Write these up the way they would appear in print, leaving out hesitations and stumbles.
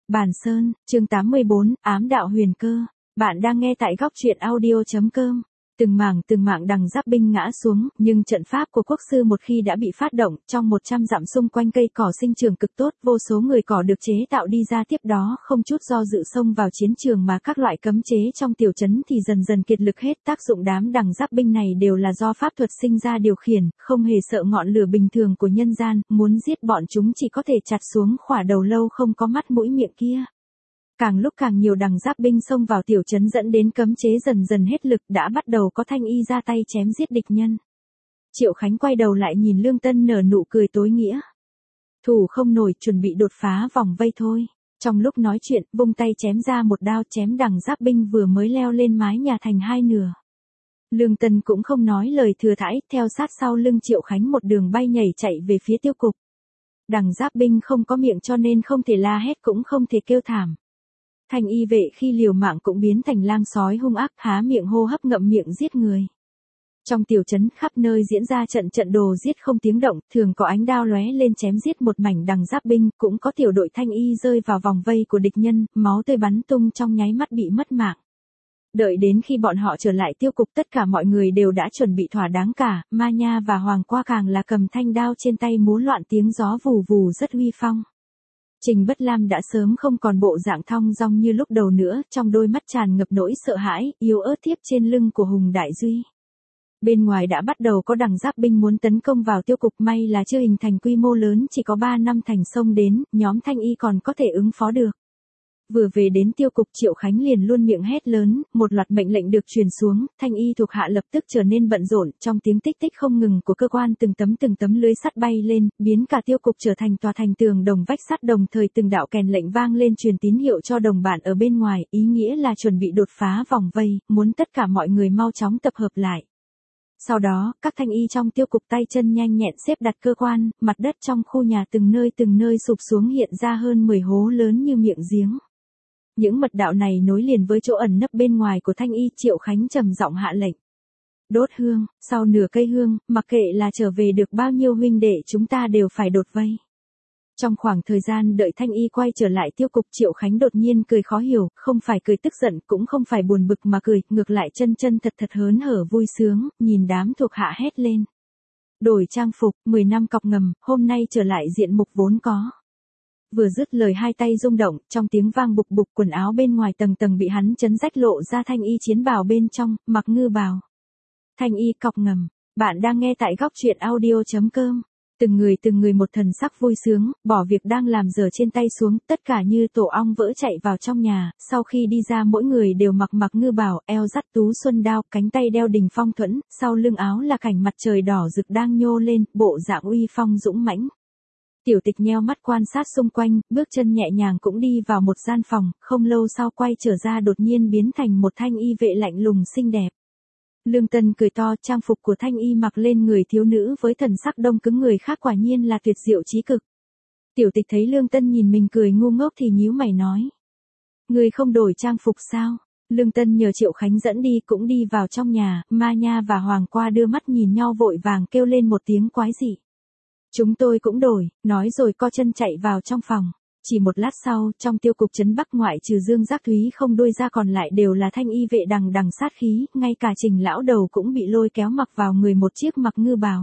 Bàn Sơn, chương 84, Ám đạo huyền cơ. Bạn đang nghe tại góc truyện audio.com. Từng mảng đằng giáp binh ngã xuống, nhưng trận pháp của quốc sư một khi đã bị phát động, trong 100 dặm xung quanh cây cỏ sinh trưởng cực tốt, vô số người cỏ được chế tạo đi ra tiếp đó không chút do dự xông vào chiến trường mà các loại cấm chế trong tiểu trấn thì dần dần kiệt lực hết. Tác dụng đám đằng giáp binh này đều là do pháp thuật sinh ra điều khiển, không hề sợ ngọn lửa bình thường của nhân gian, muốn giết bọn chúng chỉ có thể chặt xuống khỏa đầu lâu không có mắt mũi miệng kia. Càng lúc càng nhiều đằng giáp binh xông vào tiểu trấn dẫn đến cấm chế dần dần hết lực, đã bắt đầu có thanh y ra tay chém giết địch nhân. Triệu Khánh quay đầu lại nhìn Lương Tân nở nụ cười tối nghĩa. Thủ không nổi, chuẩn bị đột phá vòng vây thôi. Trong lúc nói chuyện, vung tay chém ra một đao chém đằng giáp binh vừa mới leo lên mái nhà thành hai nửa. Lương Tân cũng không nói lời thừa thãi, theo sát sau lưng Triệu Khánh một đường bay nhảy chạy về phía tiêu cục. Đằng giáp binh không có miệng cho nên không thể la hét cũng không thể kêu thảm. Thanh y vệ khi liều mạng cũng biến thành lang sói hung ác, há miệng hô hấp ngậm miệng giết người. Trong tiểu trấn khắp nơi diễn ra trận đồ giết không tiếng động, thường có ánh đao lóe lên chém giết một mảnh đằng giáp binh, cũng có tiểu đội thanh y rơi vào vòng vây của địch nhân, máu tươi bắn tung trong nháy mắt bị mất mạng. Đợi đến khi bọn họ trở lại tiêu cục tất cả mọi người đều đã chuẩn bị thỏa đáng cả, Ma Nha và Hoàng Qua càng là cầm thanh đao trên tay múa loạn tiếng gió vù vù rất uy phong. Trình Bất Lam đã sớm không còn bộ dạng thong dong như lúc đầu nữa, trong đôi mắt tràn ngập nỗi sợ hãi, yếu ớt tiếp trên lưng của Hùng Đại Duy. Bên ngoài đã bắt đầu có đằng giáp binh muốn tấn công vào tiêu cục, may là chưa hình thành quy mô lớn, chỉ có 3 năm thành xông đến, nhóm thanh y còn có thể ứng phó được. Vừa về đến tiêu cục Triệu Khánh liền luôn miệng hét lớn, một loạt mệnh lệnh được truyền xuống, thanh y thuộc hạ lập tức trở nên bận rộn, trong tiếng tích tích không ngừng của cơ quan từng tấm lưới sắt bay lên, biến cả tiêu cục trở thành tòa thành tường đồng vách sắt, đồng thời từng đạo kèn lệnh vang lên truyền tín hiệu cho đồng bạn ở bên ngoài, ý nghĩa là chuẩn bị đột phá vòng vây, muốn tất cả mọi người mau chóng tập hợp lại. Sau đó, các thanh y trong tiêu cục tay chân nhanh nhẹn xếp đặt cơ quan, mặt đất trong khu nhà từng nơi sụp xuống hiện ra hơn 10 hố lớn như miệng giếng. Những mật đạo này nối liền với chỗ ẩn nấp bên ngoài của thanh y. Triệu Khánh trầm giọng hạ lệnh. Đốt hương, sau nửa cây hương, mặc kệ là trở về được bao nhiêu huynh đệ chúng ta đều phải đột vây. Trong khoảng thời gian đợi thanh y quay trở lại tiêu cục Triệu Khánh đột nhiên cười khó hiểu, không phải cười tức giận cũng không phải buồn bực mà cười, ngược lại chân thật hớn hở vui sướng, nhìn đám thuộc hạ hét lên. Đổi trang phục, 10 năm cọc ngầm, hôm nay trở lại diện mục vốn có. Vừa dứt lời hai tay rung động, trong tiếng vang bục bục quần áo bên ngoài tầng bị hắn chấn rách lộ ra thanh y chiến bào bên trong, mặc ngư bào. Thanh y cọc ngầm, bạn đang nghe tại góc truyện audio.com. Từng người một thần sắc vui sướng, bỏ việc đang làm giờ trên tay xuống, tất cả như tổ ong vỡ chạy vào trong nhà, sau khi đi ra mỗi người đều mặc ngư bào, eo dắt tú xuân đao, cánh tay đeo đình phong thuẫn, sau lưng áo là cảnh mặt trời đỏ rực đang nhô lên, bộ dạng uy phong dũng mãnh. Tiểu Tịch nheo mắt quan sát xung quanh, bước chân nhẹ nhàng cũng đi vào một gian phòng, không lâu sau quay trở ra đột nhiên biến thành một thanh y vệ lạnh lùng xinh đẹp. Lương Tân cười to, trang phục của thanh y mặc lên người thiếu nữ với thần sắc đông cứng người khác quả nhiên là tuyệt diệu chí cực. Tiểu Tịch thấy Lương Tân nhìn mình cười ngu ngốc thì nhíu mày nói. Người không đổi trang phục sao? Lương Tân nhờ Triệu Khánh dẫn đi cũng đi vào trong nhà, Ma Nha và Hoàng Qua đưa mắt nhìn nhau vội vàng kêu lên một tiếng quái dị. Chúng tôi cũng đổi, nói rồi co chân chạy vào trong phòng. Chỉ một lát sau, trong tiêu cục trấn Bắc ngoại trừ Dương Giác Thúy không đuôi ra còn lại đều là thanh y vệ đằng sát khí, ngay cả Trình lão đầu cũng bị lôi kéo mặc vào người một chiếc mặc ngư bào.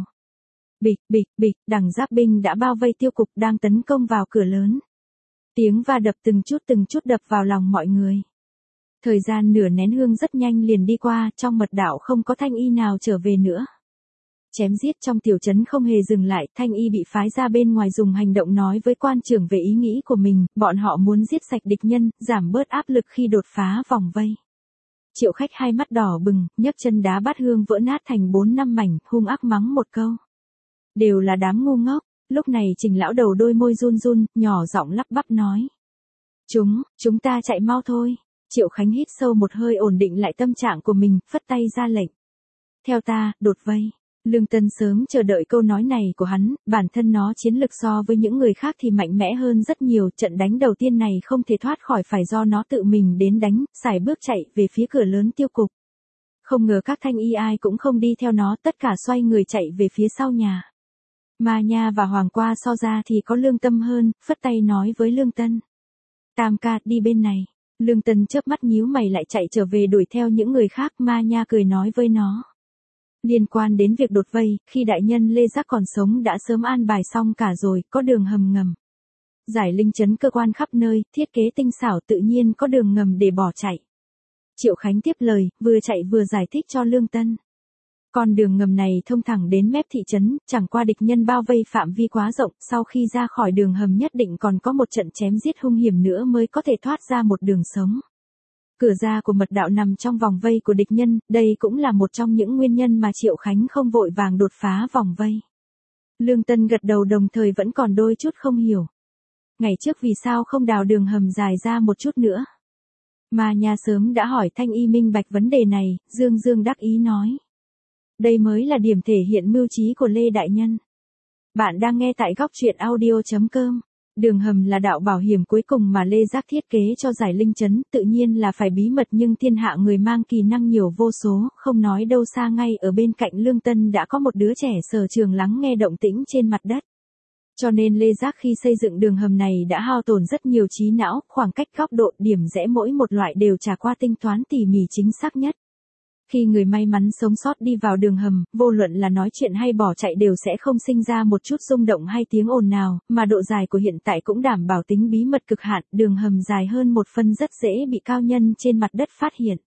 Bịch, đằng giáp binh đã bao vây tiêu cục đang tấn công vào cửa lớn. Tiếng va đập từng chút đập vào lòng mọi người. Thời gian nửa nén hương rất nhanh liền đi qua, trong mật đạo không có thanh y nào trở về nữa. Chém giết trong tiểu trấn không hề dừng lại, thanh y bị phái ra bên ngoài dùng hành động nói với quan trưởng về ý nghĩ của mình, bọn họ muốn giết sạch địch nhân, giảm bớt áp lực khi đột phá vòng vây. Triệu Khách hai mắt đỏ bừng, nhấc chân đá bát hương vỡ nát thành 4-5 mảnh, hung ác mắng một câu. Đều là đám ngu ngốc. Lúc này Trình lão đầu đôi môi run, nhỏ giọng lắp bắp nói. Chúng ta chạy mau thôi. Triệu Khánh hít sâu một hơi ổn định lại tâm trạng của mình, phất tay ra lệnh. Theo ta, đột vây. Lương Tân sớm chờ đợi câu nói này của hắn, bản thân nó chiến lực so với những người khác thì mạnh mẽ hơn rất nhiều, trận đánh đầu tiên này không thể thoát khỏi phải do nó tự mình đến đánh, sải bước chạy về phía cửa lớn tiêu cục. Không ngờ các thanh y ai cũng không đi theo nó, tất cả xoay người chạy về phía sau nhà. Ma Nha và Hoàng Qua so ra thì có lương tâm hơn, phất tay nói với Lương Tân. Tam ca, đi bên này. Lương Tân chớp mắt nhíu mày lại chạy trở về đuổi theo những người khác. Ma Nha cười nói với nó. Liên quan đến việc đột vây, khi đại nhân Lê Giác còn sống đã sớm an bài xong cả rồi, có đường hầm ngầm. Giải linh trấn cơ quan khắp nơi, thiết kế tinh xảo tự nhiên có đường ngầm để bỏ chạy. Triệu Khánh tiếp lời, vừa chạy vừa giải thích cho Lương Tân. Con đường ngầm này thông thẳng đến mép thị trấn, chẳng qua địch nhân bao vây phạm vi quá rộng, sau khi ra khỏi đường hầm nhất định còn có một trận chém giết hung hiểm nữa mới có thể thoát ra một đường sống. Cửa ra của mật đạo nằm trong vòng vây của địch nhân, đây cũng là một trong những nguyên nhân mà Triệu Khánh không vội vàng đột phá vòng vây. Lương Tân gật đầu đồng thời vẫn còn đôi chút không hiểu. Ngày trước vì sao không đào đường hầm dài ra một chút nữa? Ma Nha sớm đã hỏi Thanh Y minh bạch vấn đề này, Dương Dương đắc ý nói. Đây mới là điểm thể hiện mưu trí của Lê Đại Nhân. Bạn đang nghe tại góc truyện audio.com. Đường hầm là đạo bảo hiểm cuối cùng mà Lê Giác thiết kế cho giải linh trấn, tự nhiên là phải bí mật nhưng thiên hạ người mang kỳ năng nhiều vô số, không nói đâu xa ngay ở bên cạnh Lương Tân đã có một đứa trẻ sở trường lắng nghe động tĩnh trên mặt đất. Cho nên Lê Giác khi xây dựng đường hầm này đã hao tổn rất nhiều trí não, khoảng cách góc độ điểm rẽ mỗi một loại đều trải qua tinh toán tỉ mỉ chính xác nhất. Khi người may mắn sống sót đi vào đường hầm, vô luận là nói chuyện hay bỏ chạy đều sẽ không sinh ra một chút rung động hay tiếng ồn nào, mà độ dài của hiện tại cũng đảm bảo tính bí mật cực hạn, đường hầm dài hơn một phân rất dễ bị cao nhân trên mặt đất phát hiện.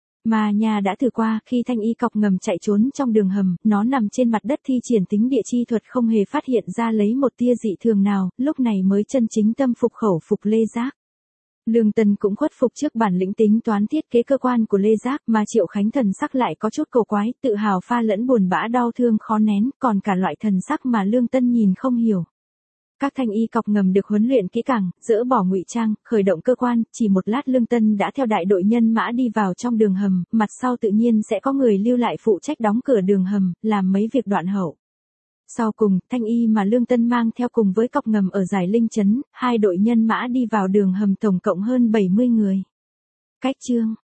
Ma Nha đã thử qua, khi Thanh Y cọc ngầm chạy trốn trong đường hầm, nó nằm trên mặt đất thi triển tính địa chi thuật không hề phát hiện ra lấy một tia dị thường nào, lúc này mới chân chính tâm phục khẩu phục Lê Giác. Lương Tân cũng khuất phục trước bản lĩnh tính toán thiết kế cơ quan của Lê Giác mà Triệu Khánh thần sắc lại có chút cầu quái, tự hào pha lẫn buồn bã đau thương khó nén, còn cả loại thần sắc mà Lương Tân nhìn không hiểu. Các thanh y cọc ngầm được huấn luyện kỹ càng, dỡ bỏ ngụy trang, khởi động cơ quan, chỉ một lát Lương Tân đã theo đại đội nhân mã đi vào trong đường hầm, mặt sau tự nhiên sẽ có người lưu lại phụ trách đóng cửa đường hầm, làm mấy việc đoạn hậu. Sau cùng, thanh y mà Lương Tân mang theo cùng với cọc ngầm ở giải linh trấn, hai đội nhân mã đi vào đường hầm tổng cộng hơn 70 người. Cách chương